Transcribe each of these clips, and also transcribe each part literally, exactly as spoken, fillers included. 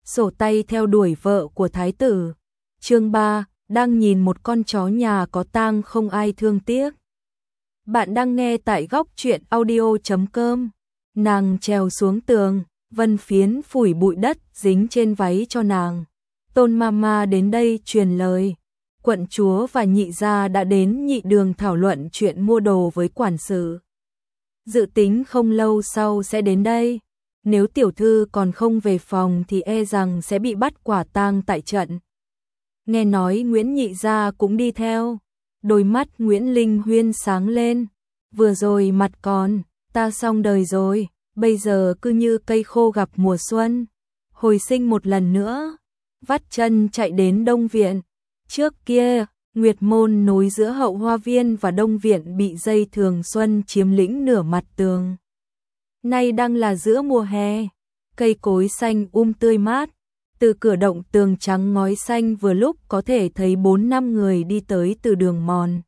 sổ tay theo đuổi vợ của thái tử. Chương ba, đang nhìn một con chó nhà có tang không ai thương tiếc. Bạn đang nghe tại góc truyện audio chấm com. Nàng trèo xuống tường, Vân Phiến phủi bụi đất dính trên váy cho nàng. Tôn Mama đến đây truyền lời. Quận chúa và nhị gia đã đến nhị đường thảo luận chuyện mua đồ với quản sự. Dự tính không lâu sau sẽ đến đây. Nếu tiểu thư còn không về phòng thì e rằng sẽ bị bắt quả tang tại trận. Nghe nói Nguyễn nhị gia cũng đi theo. Đôi mắt Nguyễn Linh Huyên sáng lên. Vừa rồi mặt còn, ta xong đời rồi, bây giờ cứ như cây khô gặp mùa xuân. Hồi sinh một lần nữa, vắt chân chạy đến Đông Viện. Trước kia, Nguyệt Môn nối giữa Hậu Hoa Viên và Đông Viện bị dây thường xuân chiếm lĩnh nửa mặt tường. Nay đang là giữa mùa hè, cây cối xanh um tươi mát. Từ cửa động tường trắng ngói xanh vừa lúc có thể thấy bốn năm người đi tới từ đường mòn.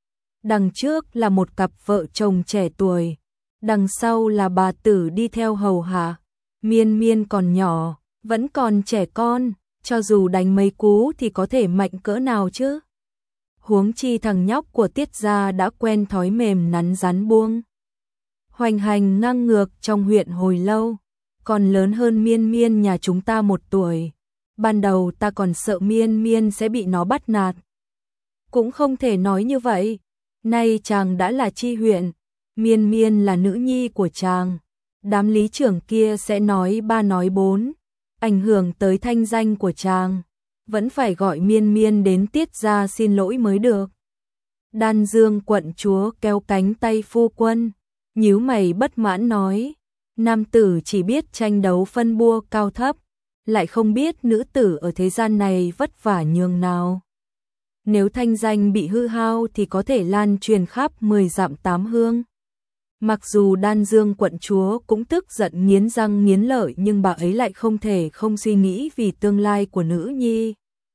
Đằng trước là một cặp vợ chồng trẻ tuổi, đằng sau là bà tử đi theo hầu hạ. Miên Miên còn nhỏ, vẫn còn trẻ con, cho dù đánh mấy cú thì có thể mạnh cỡ nào chứ. Huống chi thằng nhóc của Tiết gia đã quen thói mềm nắn rắn buông. Hoành hành ngang ngược trong huyện hồi lâu, còn lớn hơn Miên Miên nhà chúng ta một tuổi. Ban đầu ta còn sợ Miên Miên sẽ bị nó bắt nạt. Cũng không thể nói như vậy. Nay chàng đã là tri huyện, Miên Miên là nữ nhi của chàng. Đám lý trưởng kia sẽ nói ba nói bốn, ảnh hưởng tới thanh danh của chàng. Vẫn phải gọi Miên Miên đến Tiết gia xin lỗi mới được. Đan Dương quận chúa kéo cánh tay phu quân, nhíu mày bất mãn nói. Nam tử chỉ biết tranh đấu phân bua cao thấp, lại không biết nữ tử ở thế gian này vất vả nhường nào. Nếu thanh danh bị hư hao thì có thể lan truyền khắp mười dặm tám hương. Mặc dù Đan Dương quận chúa cũng tức giận nghiến răng nghiến lợi, nhưng bà ấy lại không thể không suy nghĩ vì tương lai của nữ nhi.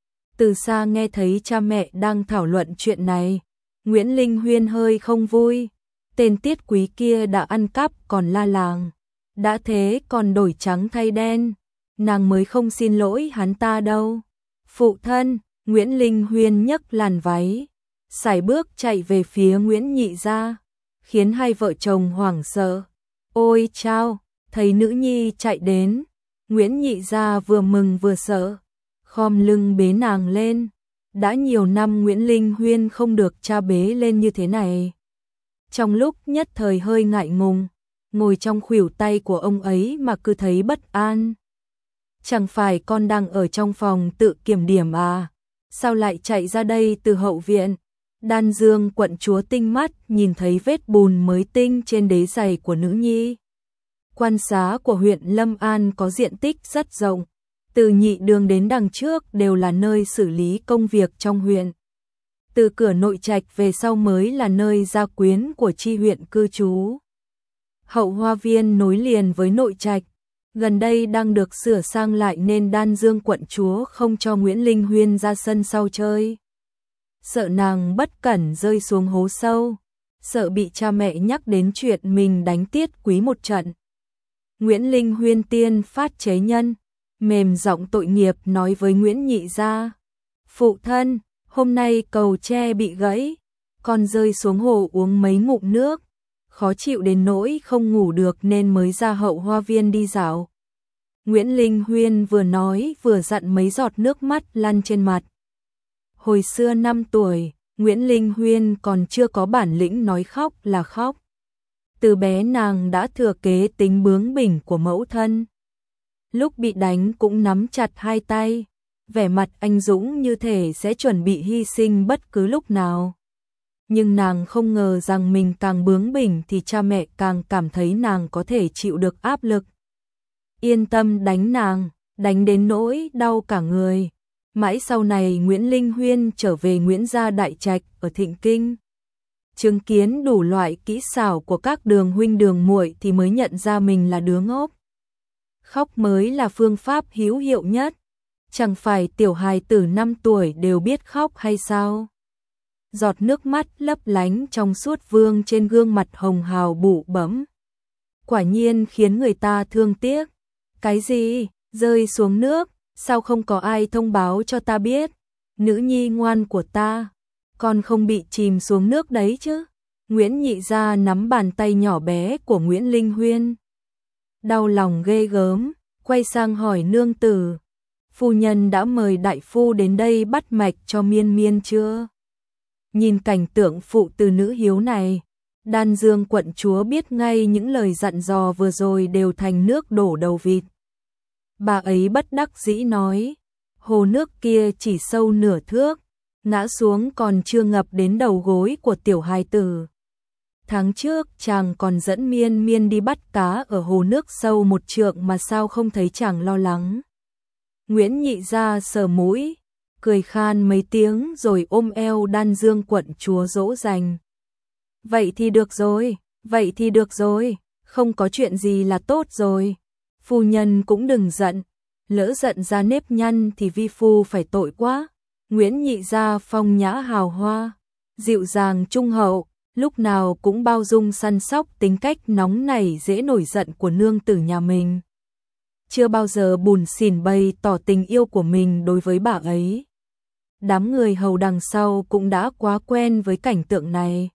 Từ xa nghe thấy cha mẹ đang thảo luận chuyện này, Nguyễn Linh Huyên hơi không vui. Tên Tiết Quý kia đã ăn cắp còn la làng, đã thế còn đổi trắng thay đen, nàng mới không xin lỗi hắn ta đâu. Phụ thân, Nguyễn Linh Huyên nhấc làn váy, sải bước chạy về phía Nguyễn nhị gia, khiến hai vợ chồng hoảng sợ. Ôi chao, thấy nữ nhi chạy đến, Nguyễn nhị gia vừa mừng vừa sợ, khom lưng bế nàng lên. Đã nhiều năm Nguyễn Linh Huyên không được cha bế lên như thế này. Trong lúc nhất thời hơi ngại ngùng, ngồi trong khuỷu tay của ông ấy mà cứ thấy bất an. Chẳng phải con đang ở trong phòng tự kiểm điểm à? Sao lại chạy ra đây từ hậu viện? Đan Dương quận chúa tinh mắt nhìn thấy vết bùn mới tinh trên đế giày của nữ nhi. Quan xá của huyện Lâm An có diện tích rất rộng, từ nhị đường đến đằng trước đều là nơi xử lý công việc trong huyện. Từ cửa nội trạch về sau mới là nơi gia quyến của chi huyện cư trú. Hậu Hoa Viên nối liền với nội trạch, gần đây đang được sửa sang lại nên Đan Dương quận chúa không cho Nguyễn Linh Huyên ra sân sau chơi. Sợ nàng bất cẩn rơi xuống hố sâu, sợ bị cha mẹ nhắc đến chuyện mình đánh Tiết Quý một trận. Nguyễn Linh Huyên tiên phát chế nhân, mềm giọng tội nghiệp nói với Nguyễn nhị gia. Phụ thân, hôm nay cầu tre bị gãy, con rơi xuống hồ uống mấy ngụm nước, khó chịu đến nỗi không ngủ được nên mới ra Hậu Hoa Viên đi dạo. Nguyễn Linh Huyên vừa nói vừa dặn mấy giọt nước mắt lăn trên mặt. Hồi xưa năm tuổi, Nguyễn Linh Huyên còn chưa có bản lĩnh nói khóc là khóc. Từ bé nàng đã thừa kế tính bướng bỉnh của mẫu thân. Lúc bị đánh cũng nắm chặt hai tay, vẻ mặt anh dũng như thể sẽ chuẩn bị hy sinh bất cứ lúc nào. Nhưng nàng không ngờ rằng mình càng bướng bỉnh thì cha mẹ càng cảm thấy nàng có thể chịu được áp lực. Yên tâm đánh nàng, đánh đến nỗi đau cả người. Mãi sau này Nguyễn Linh Huyên trở về Nguyễn gia đại trạch ở Thịnh Kinh, chứng kiến đủ loại kỹ xảo của các đường huynh đường muội thì mới nhận ra mình là đứa ngốc. Khóc mới là phương pháp hữu hiệu nhất. Chẳng phải tiểu hài tử năm tuổi đều biết khóc hay sao? Giọt nước mắt lấp lánh trong suốt vương trên gương mặt hồng hào bụ bẫm. Quả nhiên khiến người ta thương tiếc. Cái gì? Rơi xuống nước, Sao không có ai thông báo cho ta biết? Nữ nhi ngoan của ta, con không bị chìm xuống nước đấy chứ? Nguyễn Nhị Gia nắm bàn tay nhỏ bé của Nguyễn Linh Huyên. Đau lòng ghê gớm, quay sang hỏi nương tử. Phu nhân đã mời đại phu đến đây bắt mạch cho Miên Miên chưa? Nhìn cảnh tượng phụ từ nữ hiếu này, Đan Dương quận chúa biết ngay những lời dặn dò vừa rồi đều thành nước đổ đầu vịt. Bà ấy bất đắc dĩ nói, hồ nước kia chỉ sâu nửa thước, ngã xuống còn chưa ngập đến đầu gối của tiểu hài tử. Tháng trước chàng còn dẫn Miên Miên đi bắt cá ở hồ nước sâu một trượng mà sao không thấy chàng lo lắng. Nguyễn Nhị Gia sờ mũi, cười khan mấy tiếng rồi ôm eo Đan Dương quận chúa dỗ dành. Vậy thì được rồi, vậy thì được rồi, không có chuyện gì là tốt rồi. Phu nhân cũng đừng giận, lỡ giận ra nếp nhăn thì vi phu phải tội quá. Nguyễn Nhị Gia phong nhã hào hoa, dịu dàng trung hậu, lúc nào cũng bao dung săn sóc tính cách nóng nảy dễ nổi giận của nương tử nhà mình. Chưa bao giờ bủn xỉn bày tỏ tình yêu của mình đối với bà ấy. Đám người hầu đằng sau cũng đã quá quen với cảnh tượng này.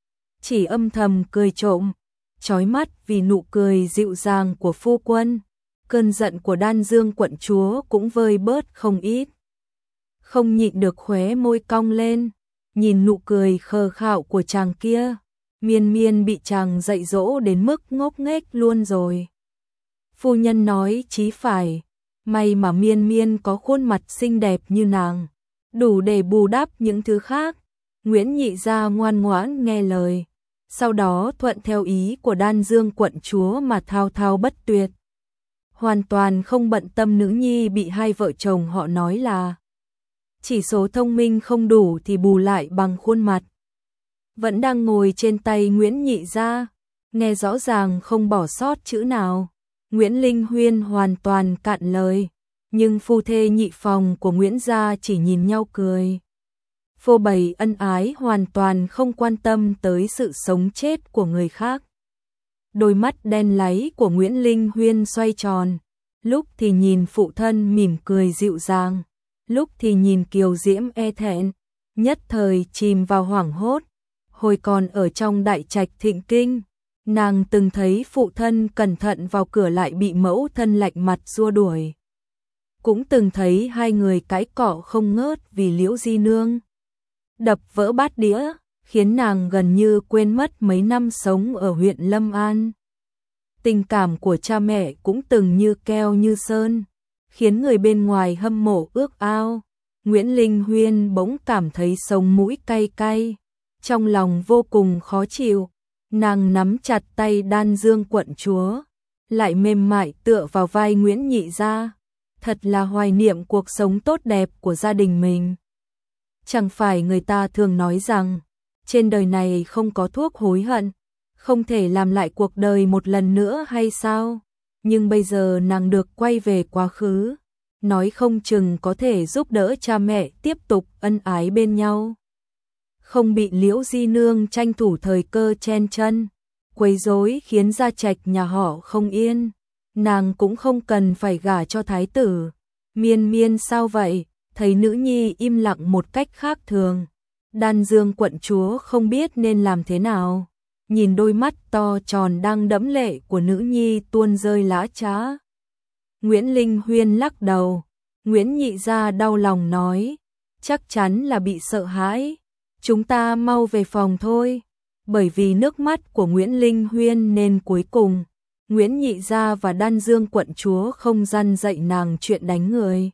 Chỉ âm thầm cười trộm, chói mắt vì nụ cười dịu dàng của phu quân. Cơn giận của Đan Dương quận chúa cũng vơi bớt không ít. Không nhịn được khóe môi cong lên, nhìn nụ cười khờ khạo của chàng kia. Miên Miên bị chàng dạy dỗ đến mức ngốc nghếch luôn rồi. Phu nhân nói chí phải, may mà Miên Miên có khuôn mặt xinh đẹp như nàng, đủ để bù đắp những thứ khác. Nguyễn Nhị Gia ngoan ngoãn nghe lời, sau đó thuận theo ý của Đan Dương quận chúa mà thao thao bất tuyệt. Hoàn toàn không bận tâm nữ nhi bị hai vợ chồng họ nói là chỉ số thông minh không đủ thì bù lại bằng khuôn mặt. Vẫn đang ngồi trên tay Nguyễn Nhị Gia, nghe rõ ràng không bỏ sót chữ nào. Nguyễn Linh Huyên hoàn toàn cạn lời, nhưng phu thê nhị phòng của Nguyễn gia chỉ nhìn nhau cười. Phô bày ân ái hoàn toàn không quan tâm tới sự sống chết của người khác. Đôi mắt đen láy của Nguyễn Linh Huyên xoay tròn, lúc thì nhìn phụ thân mỉm cười dịu dàng, lúc thì nhìn kiều diễm e thẹn, nhất thời chìm vào hoảng hốt. Hồi còn ở trong đại trạch Thịnh Kinh, nàng từng thấy phụ thân cẩn thận vào cửa lại bị mẫu thân lạnh mặt xua đuổi. Cũng từng thấy hai người cãi cọ không ngớt vì Liễu Di Nương đập vỡ bát đĩa, khiến nàng gần như quên mất mấy năm sống ở huyện Lâm An. Tình cảm của cha mẹ cũng từng như keo như sơn, khiến người bên ngoài hâm mộ ước ao. Nguyễn Linh Huyên bỗng cảm thấy sống mũi cay cay, trong lòng vô cùng khó chịu. Nàng nắm chặt tay Đan Dương quận chúa, lại mềm mại tựa vào vai Nguyễn Nhị Gia. Thật là hoài niệm cuộc sống tốt đẹp của gia đình mình. Chẳng phải người ta thường nói rằng, trên đời này không có thuốc hối hận, không thể làm lại cuộc đời một lần nữa hay sao? Nhưng bây giờ nàng được quay về quá khứ, nói không chừng có thể giúp đỡ cha mẹ tiếp tục ân ái bên nhau. Không bị Liễu Di Nương tranh thủ thời cơ chen chân, quấy rối khiến gia trạch nhà họ không yên. Nàng cũng không cần phải gả cho thái tử. Miên Miên sao vậy? Thấy nữ nhi im lặng một cách khác thường, Đan Dương quận chúa không biết nên làm thế nào. Nhìn đôi mắt to tròn đang đẫm lệ của nữ nhi tuôn rơi lã chã. Nguyễn Linh Huyên lắc đầu. Nguyễn Nhị Gia đau lòng nói, chắc chắn là bị sợ hãi. Chúng ta mau về phòng thôi. Bởi vì nước mắt của Nguyễn Linh Huyên nên cuối cùng Nguyễn Nhị Gia và Đan Dương quận chúa không răn dạy nàng chuyện đánh người,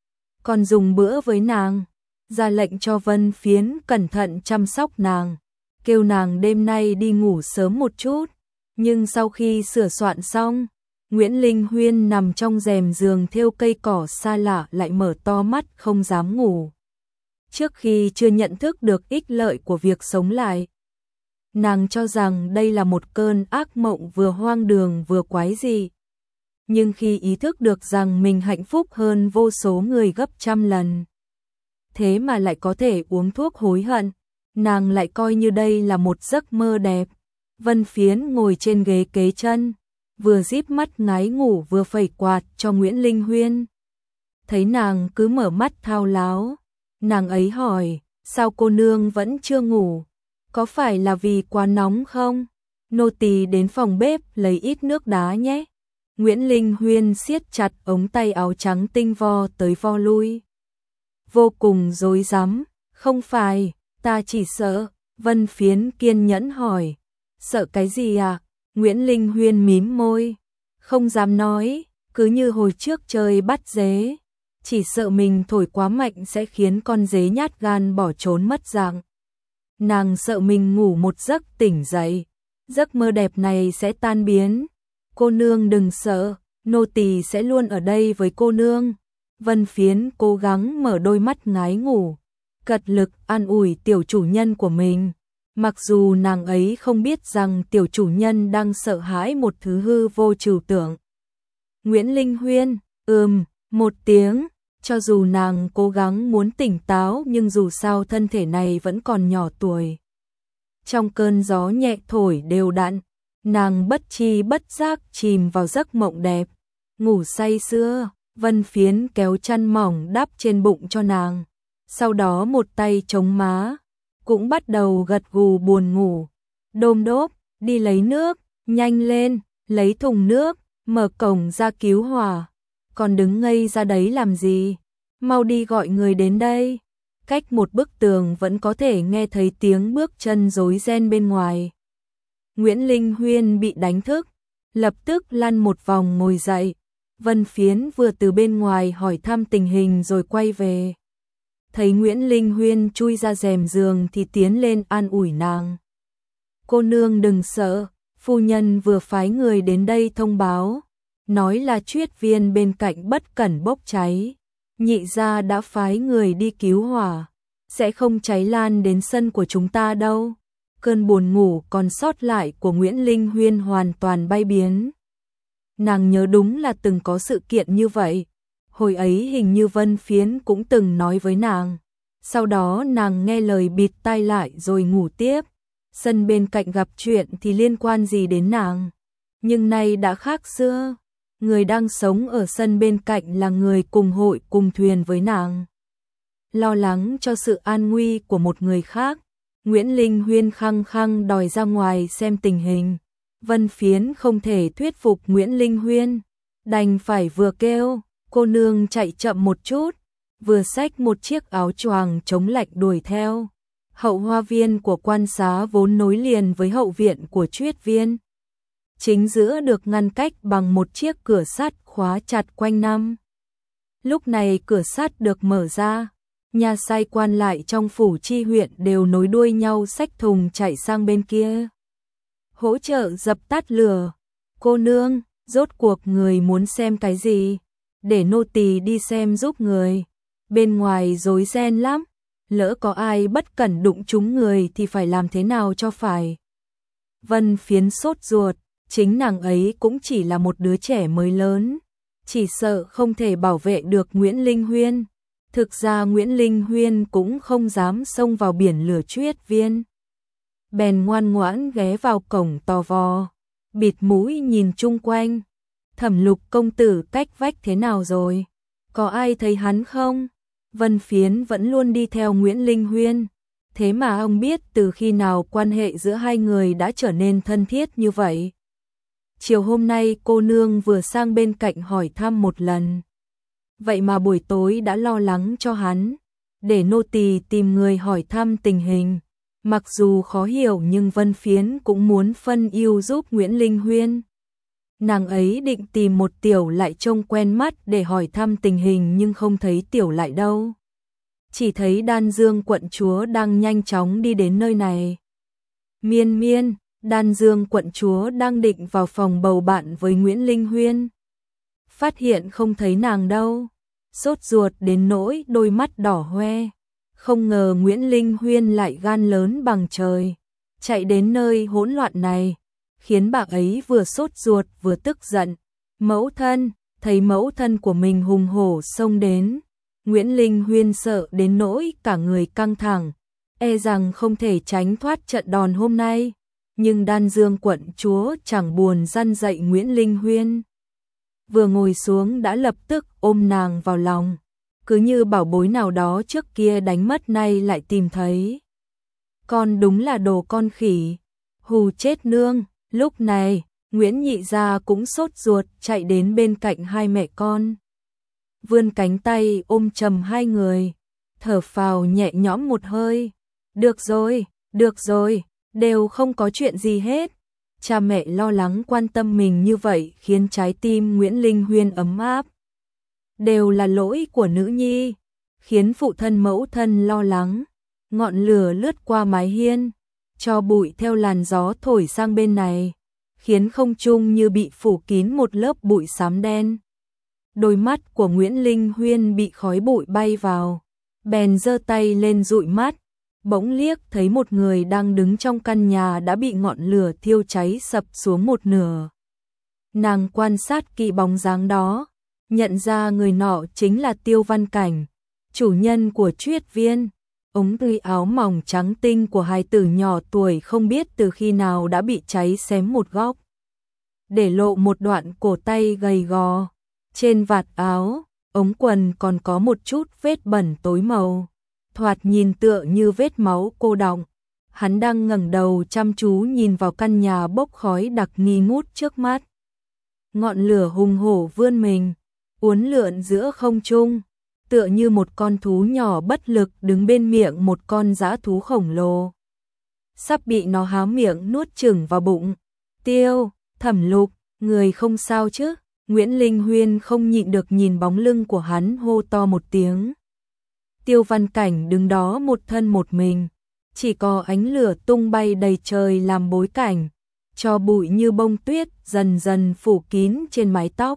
còn dùng bữa với nàng, ra lệnh cho Vân Phiến cẩn thận chăm sóc nàng, kêu nàng đêm nay đi ngủ sớm một chút. Nhưng sau khi sửa soạn xong, Nguyễn Linh Huyên nằm trong rèm giường thêu cây cỏ xa lạ lại mở to mắt không dám ngủ. Trước khi chưa nhận thức được ích lợi của việc sống lại, nàng cho rằng đây là một cơn ác mộng vừa hoang đường vừa quái dị. Nhưng khi ý thức được rằng mình hạnh phúc hơn vô số người gấp trăm lần, thế mà lại có thể uống thuốc hối hận, nàng lại coi như đây là một giấc mơ đẹp. Vân Phiến ngồi trên ghế kế chân, vừa díp mắt ngái ngủ vừa phẩy quạt cho Nguyễn Linh Huyên. thấy nàng cứ mở mắt thao láo. Nàng ấy hỏi, sao cô nương vẫn chưa ngủ? Có phải là vì quá nóng không? Nô tỳ đến phòng bếp lấy ít nước đá nhé. Nguyễn Linh Huyên siết chặt ống tay áo trắng tinh vo tới vo lui. Vô cùng rối rắm, không phải, ta chỉ sợ. Vân Phiến kiên nhẫn hỏi, sợ cái gì à? Nguyễn Linh Huyên mím môi, không dám nói, cứ như hồi trước chơi bắt dế. Chỉ sợ mình thổi quá mạnh sẽ khiến con dế nhát gan bỏ trốn mất dạng. Nàng sợ mình ngủ một giấc tỉnh dậy, giấc mơ đẹp này sẽ tan biến. Cô nương đừng sợ, nô tỳ sẽ luôn ở đây với cô nương. Vân Phiến cố gắng mở đôi mắt ngái ngủ, cật lực an ủi tiểu chủ nhân của mình. Mặc dù nàng ấy không biết rằng tiểu chủ nhân đang sợ hãi một thứ hư vô trừu tượng. Nguyễn Linh Huyên, ừm, một tiếng, cho dù nàng cố gắng muốn tỉnh táo nhưng dù sao thân thể này vẫn còn nhỏ tuổi. Trong cơn gió nhẹ thổi đều đặn, nàng bất chi bất giác chìm vào giấc mộng đẹp, ngủ say sưa. Vân Phiến kéo chăn mỏng đắp trên bụng cho nàng, sau đó một tay chống má, cũng bắt đầu gật gù buồn ngủ. Đôm đốp, đi lấy nước, nhanh lên, lấy thùng nước, mở cổng ra cứu hỏa. Còn đứng ngây ra đấy làm gì? Mau đi gọi người đến đây. Cách một bức tường vẫn có thể nghe thấy tiếng bước chân rối ren bên ngoài. Nguyễn Linh Huyên bị đánh thức, lập tức lăn một vòng ngồi dậy. Vân Phiến vừa từ bên ngoài hỏi thăm tình hình rồi quay về. Thấy Nguyễn Linh Huyên chui ra rèm giường thì tiến lên an ủi nàng. Cô nương đừng sợ, phu nhân vừa phái người đến đây thông báo, nói là Chuyết Viên bên cạnh bất cẩn bốc cháy. Nhị gia đã phái người đi cứu hỏa, sẽ không cháy lan đến sân của chúng ta đâu. Cơn buồn ngủ còn sót lại của Nguyễn Linh Huyên hoàn toàn bay biến. Nàng nhớ đúng là từng có sự kiện như vậy. Hồi ấy hình như Vân Phiến cũng từng nói với nàng. Sau đó nàng nghe lời bịt tai lại rồi ngủ tiếp. Sân bên cạnh gặp chuyện thì liên quan gì đến nàng. Nhưng nay đã khác xưa. Người đang sống ở sân bên cạnh là người cùng hội cùng thuyền với nàng. Lo lắng cho sự an nguy của một người khác, Nguyễn Linh Huyên khăng khăng đòi ra ngoài xem tình hình. Vân Phiến không thể thuyết phục Nguyễn Linh Huyên, đành phải vừa kêu, cô nương chạy chậm một chút, vừa xách một chiếc áo choàng chống lạnh đuổi theo. Hậu hoa viên của quan xá vốn nối liền với hậu viện của Chuyết Viên. Chính giữa được ngăn cách bằng một chiếc cửa sắt khóa chặt quanh năm. Lúc này cửa sắt được mở ra, nhà sai quan lại trong phủ chi huyện đều nối đuôi nhau xách thùng chạy sang bên kia. Hỗ trợ dập tắt lửa. Cô nương, rốt cuộc người muốn xem cái gì? Để nô tỳ đi xem giúp người. Bên ngoài rối ren lắm, lỡ có ai bất cẩn đụng trúng người thì phải làm thế nào cho phải. Vân Phiến sốt ruột, chính nàng ấy cũng chỉ là một đứa trẻ mới lớn, chỉ sợ không thể bảo vệ được Nguyễn Linh Huyên. Thực ra Nguyễn Linh Huyên cũng không dám xông vào biển lửa Chuyết Viên. Bèn ngoan ngoãn ghé vào cổng tò vò, bịt mũi nhìn chung quanh. Thẩm Lục công tử cách vách thế nào rồi? Có ai thấy hắn không? Vân Phiến vẫn luôn đi theo Nguyễn Linh Huyên. Thế mà ông biết từ khi nào quan hệ giữa hai người đã trở nên thân thiết như vậy. Chiều hôm nay cô nương vừa sang bên cạnh hỏi thăm một lần. Vậy mà buổi tối đã lo lắng cho hắn. Để nô tỳ tìm người hỏi thăm tình hình. Mặc dù khó hiểu nhưng Vân Phiến cũng muốn phân ưu giúp Nguyễn Linh Huyên. Nàng ấy định tìm một tiểu lại trông quen mắt để hỏi thăm tình hình nhưng không thấy tiểu lại đâu. Chỉ thấy Đan Dương quận chúa đang nhanh chóng đi đến nơi này. Miên miên, Đan Dương quận chúa đang định vào phòng bầu bạn với Nguyễn Linh Huyên. Phát hiện không thấy nàng đâu. Sốt ruột đến nỗi đôi mắt đỏ hoe. Không ngờ Nguyễn Linh Huyên lại gan lớn bằng trời. Chạy đến nơi hỗn loạn này. Khiến bà ấy vừa sốt ruột vừa tức giận. Mẫu thân, thấy mẫu thân của mình hùng hổ xông đến. Nguyễn Linh Huyên sợ đến nỗi cả người căng thẳng. E rằng không thể tránh thoát trận đòn hôm nay. Nhưng Đan Dương quận chúa chẳng buồn răn dạy Nguyễn Linh Huyên. vừa ngồi xuống đã lập tức ôm nàng vào lòng, cứ như bảo bối nào đó trước kia đánh mất nay lại tìm thấy. Con đúng là đồ con khỉ, hù chết nương. Lúc này, Nguyễn Nhị Gia cũng sốt ruột chạy đến bên cạnh hai mẹ con. Vươn cánh tay ôm chầm hai người, thở phào nhẹ nhõm một hơi. Được rồi, được rồi, đều không có chuyện gì hết. Cha mẹ lo lắng quan tâm mình như vậy khiến trái tim Nguyễn Linh Huyên ấm áp. Đều là lỗi của nữ nhi, khiến phụ thân mẫu thân lo lắng. Ngọn lửa lướt qua mái hiên, cho bụi theo làn gió thổi sang bên này, khiến không trung như bị phủ kín một lớp bụi xám đen. Đôi mắt của Nguyễn Linh Huyên bị khói bụi bay vào, bèn giơ tay lên dụi mắt, bỗng liếc thấy một người đang đứng trong căn nhà đã bị ngọn lửa thiêu cháy sập xuống một nửa. Nàng quan sát kỹ bóng dáng đó, nhận ra người nọ chính là Tiêu Văn Cảnh, chủ nhân của Triết Viên. Ống tươi áo mỏng trắng tinh của hài tử nhỏ tuổi không biết từ khi nào đã bị cháy xém một góc, để lộ một đoạn cổ tay gầy gò. Trên vạt áo, ống quần còn có một chút vết bẩn tối màu, thoạt nhìn tựa như vết máu cô đọng. Hắn đang ngẩng đầu chăm chú nhìn vào căn nhà bốc khói đặc nghi ngút trước mắt. Ngọn lửa hùng hổ vươn mình, uốn lượn giữa không trung, tựa như một con thú nhỏ bất lực đứng bên miệng một con dã thú khổng lồ, sắp bị nó há miệng nuốt chửng vào bụng. Tiêu, Thẩm Lục, người không sao chứ? Nguyễn Linh Huyên không nhịn được nhìn bóng lưng của hắn hô to một tiếng. Tiêu Văn Cảnh đứng đó một thân một mình, chỉ có ánh lửa tung bay đầy trời làm bối cảnh, cho bụi như bông tuyết dần dần phủ kín trên mái tóc.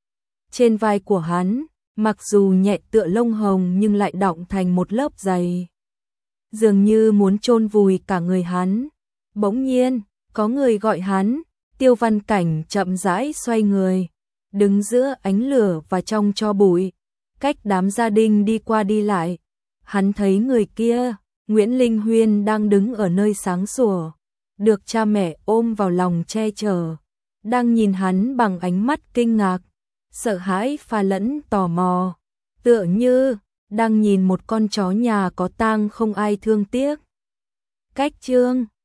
Trên vai của hắn, mặc dù nhẹ tựa lông hồng nhưng lại đọng thành một lớp dày, dường như muốn chôn vùi cả người hắn. Bỗng nhiên, có người gọi hắn. Tiêu Văn Cảnh chậm rãi xoay người, đứng giữa ánh lửa và trong tro bụi, cách đám gia đình đi qua đi lại. Hắn thấy người kia, Nguyễn Linh Huyên đang đứng ở nơi sáng sủa, được cha mẹ ôm vào lòng che chở, đang nhìn hắn bằng ánh mắt kinh ngạc, sợ hãi pha lẫn tò mò, tựa như đang nhìn một con chó nhà có tang không ai thương tiếc. Cách chương